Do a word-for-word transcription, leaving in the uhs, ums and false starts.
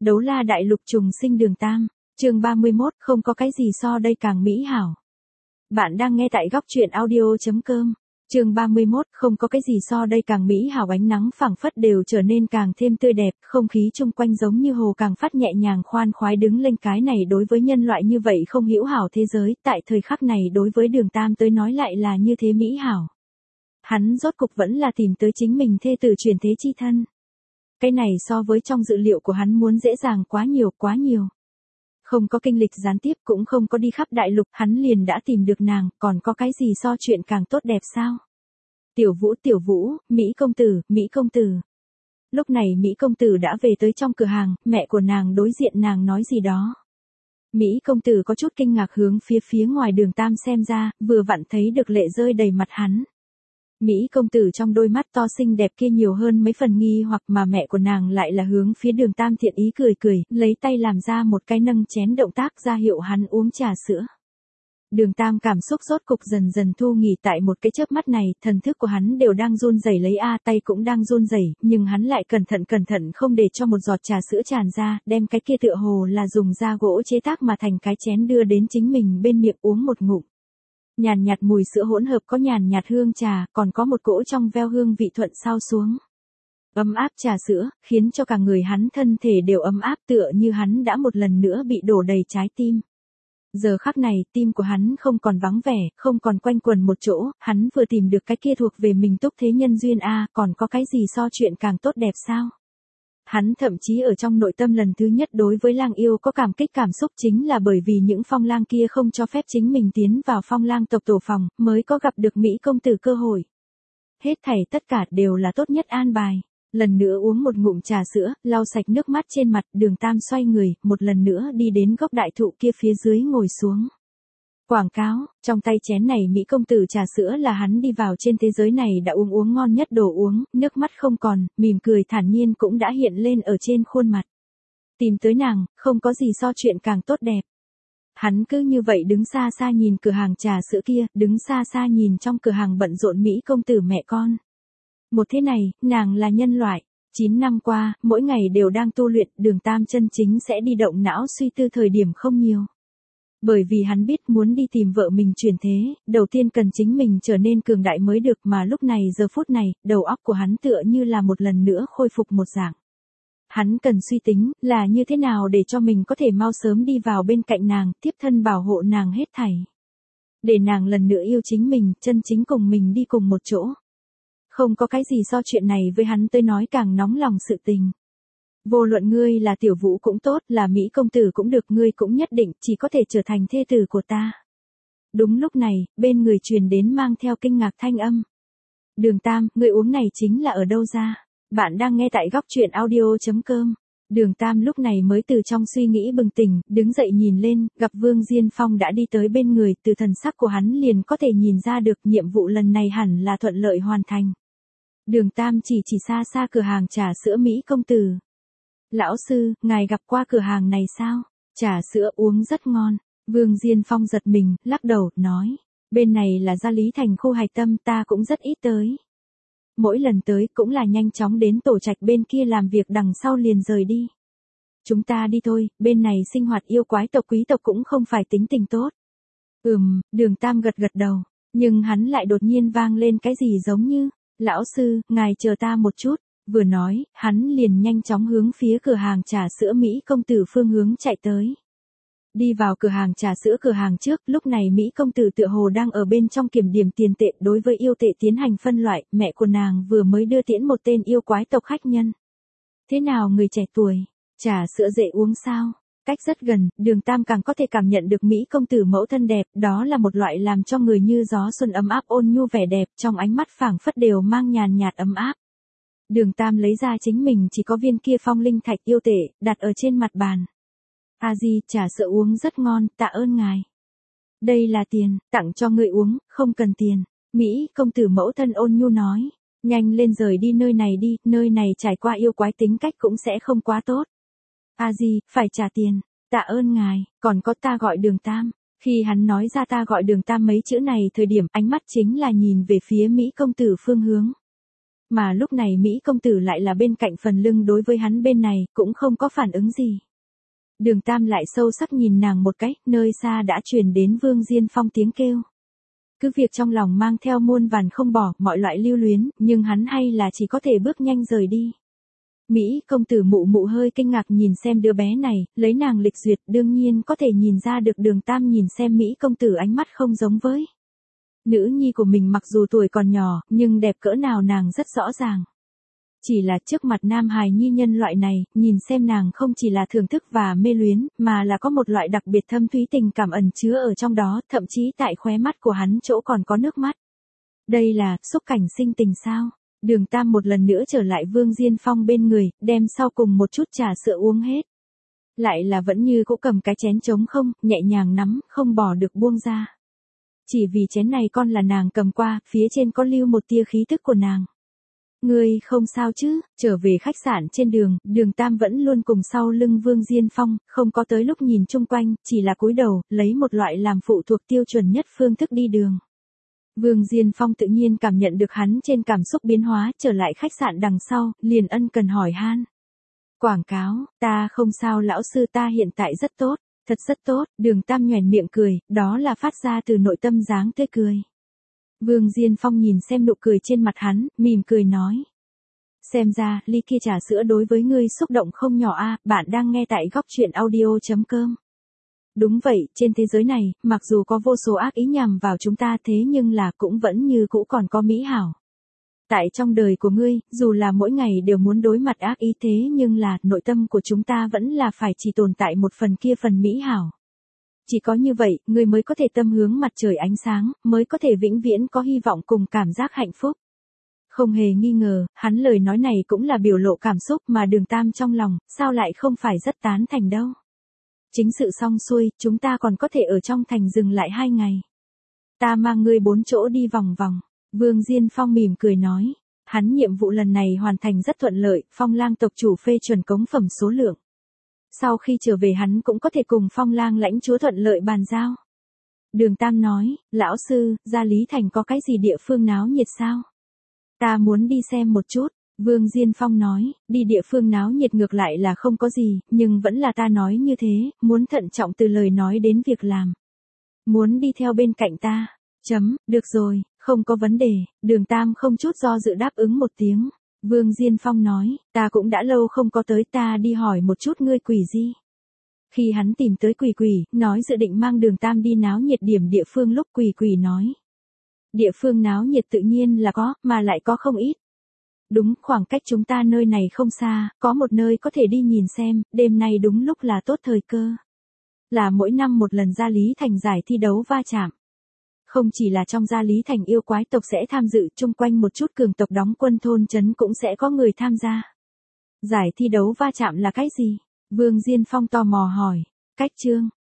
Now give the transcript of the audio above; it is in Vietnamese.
Đấu la đại lục trùng sinh đường tam, chương ba mươi mốt, không có cái gì so đây càng mỹ hảo. Bạn đang nghe tại góc truyện audio.com. Chương ba mươi mốt, không có cái gì so đây càng mỹ hảo, ánh nắng phảng phất đều trở nên càng thêm tươi đẹp, không khí chung quanh giống như hồ càng phát nhẹ nhàng khoan khoái đứng lên. Cái này đối với nhân loại như vậy không hữu hảo thế giới, tại thời khắc này đối với đường tam tới nói lại là như thế mỹ hảo. Hắn rốt cục vẫn là tìm tới chính mình thê tử chuyển thế chi thân. Cái này so với trong dự liệu của hắn muốn dễ dàng quá nhiều quá nhiều. Không có kinh lịch gián tiếp, cũng không có đi khắp đại lục, hắn liền đã tìm được nàng, còn có cái gì so chuyện càng tốt đẹp sao? Tiểu Vũ, Tiểu Vũ, Mỹ công tử, Mỹ công tử. Lúc này Mỹ công tử đã về tới trong cửa hàng, mẹ của nàng đối diện nàng nói gì đó. Mỹ công tử có chút kinh ngạc hướng phía phía ngoài đường tam xem ra, vừa vặn thấy được lệ rơi đầy mặt hắn. Mỹ công tử trong đôi mắt to xinh đẹp kia nhiều hơn mấy phần nghi hoặc, mà mẹ của nàng lại là hướng phía đường tam thiện ý cười cười, lấy tay làm ra một cái nâng chén động tác ra hiệu hắn uống trà sữa. Đường tam cảm xúc rốt cục dần dần thu nghỉ, tại một cái chớp mắt này, thần thức của hắn đều đang run rẩy lấy a tay cũng đang run rẩy, nhưng hắn lại cẩn thận cẩn thận không để cho một giọt trà sữa tràn ra, đem cái kia tựa hồ là dùng da gỗ chế tác mà thành cái chén đưa đến chính mình bên miệng uống một ngụm. Nhàn nhạt mùi sữa hỗn hợp có nhàn nhạt hương trà, còn có một cỗ trong veo hương vị thuận sao xuống. Ấm áp trà sữa, khiến cho cả người hắn thân thể đều ấm áp, tựa như hắn đã một lần nữa bị đổ đầy trái tim. Giờ khắc này, tim của hắn không còn vắng vẻ, không còn quanh quẩn một chỗ, hắn vừa tìm được cái kia thuộc về mình túc thế nhân duyên a, còn có cái gì so chuyện càng tốt đẹp sao? Hắn thậm chí ở trong nội tâm lần thứ nhất đối với lang yêu có cảm kích cảm xúc, chính là bởi vì những phong lang kia không cho phép chính mình tiến vào phong lang tộc tổ phòng, mới có gặp được Mỹ công tử cơ hội. Hết thảy tất cả đều là tốt nhất an bài. Lần nữa uống một ngụm trà sữa, lau sạch nước mắt trên mặt, đường tam xoay người, một lần nữa đi đến gốc đại thụ kia phía dưới ngồi xuống. Quảng cáo, trong tay chén này Mỹ công tử trà sữa là hắn đi vào trên thế giới này đã uống uống ngon nhất đồ uống, nước mắt không còn, mỉm cười thản nhiên cũng đã hiện lên ở trên khuôn mặt. Tìm tới nàng, không có gì so chuyện càng tốt đẹp. Hắn cứ như vậy đứng xa xa nhìn cửa hàng trà sữa kia, đứng xa xa nhìn trong cửa hàng bận rộn Mỹ công tử mẹ con. Một thế này, nàng là nhân loại. chín năm qua, mỗi ngày đều đang tu luyện, đường tam chân chính sẽ đi động não suy tư thời điểm không nhiều. Bởi vì hắn biết muốn đi tìm vợ mình chuyển thế, đầu tiên cần chính mình trở nên cường đại mới được, mà lúc này giờ phút này, đầu óc của hắn tựa như là một lần nữa khôi phục một dạng. Hắn cần suy tính, là như thế nào để cho mình có thể mau sớm đi vào bên cạnh nàng, tiếp thân bảo hộ nàng hết thảy. Để nàng lần nữa yêu chính mình, chân chính cùng mình đi cùng một chỗ. Không có cái gì so chuyện này với hắn tới nói càng nóng lòng sự tình. Vô luận ngươi là Tiểu Vũ cũng tốt, là Mỹ công tử cũng được, ngươi cũng nhất định chỉ có thể trở thành thê tử của ta. Đúng lúc này, bên người truyền đến mang theo kinh ngạc thanh âm. Đường tam, ngươi uống này chính là ở đâu ra? Bạn đang nghe tại góc truyện audio.com. Đường tam lúc này mới từ trong suy nghĩ bừng tỉnh, đứng dậy nhìn lên, gặp Vương Diên Phong đã đi tới bên người, từ thần sắc của hắn liền có thể nhìn ra được nhiệm vụ lần này hẳn là thuận lợi hoàn thành. Đường tam chỉ chỉ xa xa cửa hàng trà sữa Mỹ công tử. Lão sư, ngài gặp qua cửa hàng này sao? Trà sữa uống rất ngon. Vương Diên Phong giật mình, lắc đầu, nói. Bên này là Gia Lý Thành khu Hạch Tâm, ta cũng rất ít tới. Mỗi lần tới cũng là nhanh chóng đến tổ trạch bên kia làm việc, đằng sau liền rời đi. Chúng ta đi thôi, bên này sinh hoạt yêu quái tộc quý tộc cũng không phải tính tình tốt. Ừm, đường tam gật gật đầu. Nhưng hắn lại đột nhiên vang lên cái gì giống như. Lão sư, ngài chờ ta một chút. Vừa nói, hắn liền nhanh chóng hướng phía cửa hàng trà sữa Mỹ công tử phương hướng chạy tới. Đi vào cửa hàng trà sữa cửa hàng trước, lúc này Mỹ công tử tựa hồ đang ở bên trong kiểm điểm tiền tệ, đối với yêu tệ tiến hành phân loại, mẹ của nàng vừa mới đưa tiễn một tên yêu quái tộc khách nhân. Thế nào người trẻ tuổi, trà sữa dễ uống sao? Cách rất gần, đường tam càng có thể cảm nhận được Mỹ công tử mẫu thân đẹp, đó là một loại làm cho người như gió xuân ấm áp ôn nhu vẻ đẹp, trong ánh mắt phảng phất đều mang nhàn nhạt ấm áp. Đường tam lấy ra chính mình chỉ có viên kia phong linh thạch yêu tệ, đặt ở trên mặt bàn. A di, trà sữa uống rất ngon, tạ ơn ngài. Đây là tiền, tặng cho người uống, không cần tiền. Mỹ công tử mẫu thân ôn nhu nói. Nhanh lên rời đi nơi này đi, nơi này trải qua yêu quái tính cách cũng sẽ không quá tốt. A di, phải trả tiền, tạ ơn ngài, còn có ta gọi đường tam. Khi hắn nói ra ta gọi đường tam mấy chữ này thời điểm, ánh mắt chính là nhìn về phía Mỹ công tử phương hướng. mà lúc này Mỹ công tử lại là bên cạnh phần lưng đối với hắn bên này, cũng không có phản ứng gì. Đường Tam lại sâu sắc nhìn nàng một cái, nơi xa đã truyền đến Vương Diên Phong tiếng kêu. Cứ việc trong lòng mang theo muôn vàn không bỏ, mọi loại lưu luyến, nhưng hắn hay là chỉ có thể bước nhanh rời đi. Mỹ công tử mụ mụ hơi kinh ngạc nhìn xem đứa bé này, lấy nàng lịch duyệt đương nhiên có thể nhìn ra được Đường Tam nhìn xem Mỹ công tử ánh mắt không giống với nữ nhi của mình, mặc dù tuổi còn nhỏ, nhưng đẹp cỡ nào nàng rất rõ ràng. Chỉ là trước mặt nam hài nhi nhân loại này, nhìn xem nàng không chỉ là thưởng thức và mê luyến, mà là có một loại đặc biệt thâm thúy tình cảm ẩn chứa ở trong đó, thậm chí tại khóe mắt của hắn chỗ còn có nước mắt. Đây là xúc cảnh sinh tình sao? Đường Tam một lần nữa trở lại Vương Diên Phong bên người, đem sau cùng một chút trà sữa uống hết. Lại là vẫn như cũ cầm cái chén trống không, nhẹ nhàng nắm, không bỏ được buông ra. Chỉ vì chén này con là nàng cầm qua, phía trên có lưu một tia khí thức của nàng. Ngươi không sao chứ? Trở về khách sạn trên đường, Đường Tam vẫn luôn cùng sau lưng Vương Diên Phong, không có tới lúc nhìn chung quanh, chỉ là cúi đầu, lấy một loại làm phụ thuộc tiêu chuẩn nhất phương thức đi đường. Vương Diên Phong tự nhiên cảm nhận được hắn trên cảm xúc biến hóa, trở lại khách sạn đằng sau, liền ân cần hỏi han. Quảng cáo, ta không sao lão sư, ta hiện tại rất tốt, thật rất tốt. Đường Tam nhoẻn miệng cười, đó là phát ra từ nội tâm dáng tươi cười. Vương Diên Phong nhìn xem nụ cười trên mặt hắn, mỉm cười nói. Xem ra, ly kia trà sữa đối với ngươi xúc động không nhỏ a. Bạn đang nghe tại góc truyện audio chấm com. Đúng vậy, trên thế giới này, mặc dù có vô số ác ý nhằm vào chúng ta thế nhưng là cũng vẫn như cũ còn có mỹ hảo. Tại trong đời của ngươi, dù là mỗi ngày đều muốn đối mặt ác ý thế nhưng là nội tâm của chúng ta vẫn là phải chỉ tồn tại một phần kia phần mỹ hảo. Chỉ có như vậy, ngươi mới có thể tâm hướng mặt trời ánh sáng, mới có thể vĩnh viễn có hy vọng cùng cảm giác hạnh phúc. Không hề nghi ngờ, hắn lời nói này cũng là biểu lộ cảm xúc mà Đường Tam trong lòng, sao lại không phải rất tán thành đâu. Chính sự xong xuôi, chúng ta còn có thể ở trong thành dừng lại hai ngày. Ta mang ngươi bốn chỗ đi vòng vòng. Vương Diên Phong mỉm cười nói. Hắn nhiệm vụ lần này hoàn thành rất thuận lợi, Phong Lang tộc chủ phê chuẩn cống phẩm số lượng. Sau khi trở về hắn cũng có thể cùng Phong Lang lãnh chúa thuận lợi bàn giao. Đường Tam nói, lão sư, ra Lý Thành có cái gì địa phương náo nhiệt sao? Ta muốn đi xem một chút. Vương Diên Phong nói, đi địa phương náo nhiệt ngược lại là không có gì, nhưng vẫn là ta nói như thế, muốn thận trọng từ lời nói đến việc làm. Muốn đi theo bên cạnh ta. Chấm, được rồi, không có vấn đề. Đường Tam không chút do dự đáp ứng một tiếng. Vương Diên Phong nói, ta cũng đã lâu không có tới, ta đi hỏi một chút ngươi Quỷ Di. Khi hắn tìm tới Quỷ Quỷ, nói dự định mang Đường Tam đi náo nhiệt điểm địa phương lúc Quỷ Quỷ nói. Địa phương náo nhiệt tự nhiên là có, mà lại có không ít. Đúng, khoảng cách chúng ta nơi này không xa, có một nơi có thể đi nhìn xem, đêm nay đúng lúc là tốt thời cơ. Là mỗi năm một lần Gia Lý Thành giải thi đấu va chạm. Không chỉ là trong Gia Lý Thành yêu quái tộc sẽ tham dự, chung quanh một chút cường tộc đóng quân thôn trấn cũng sẽ có người tham gia. Giải thi đấu va chạm là cái gì? Vương Diên Phong tò mò hỏi. Cách chương,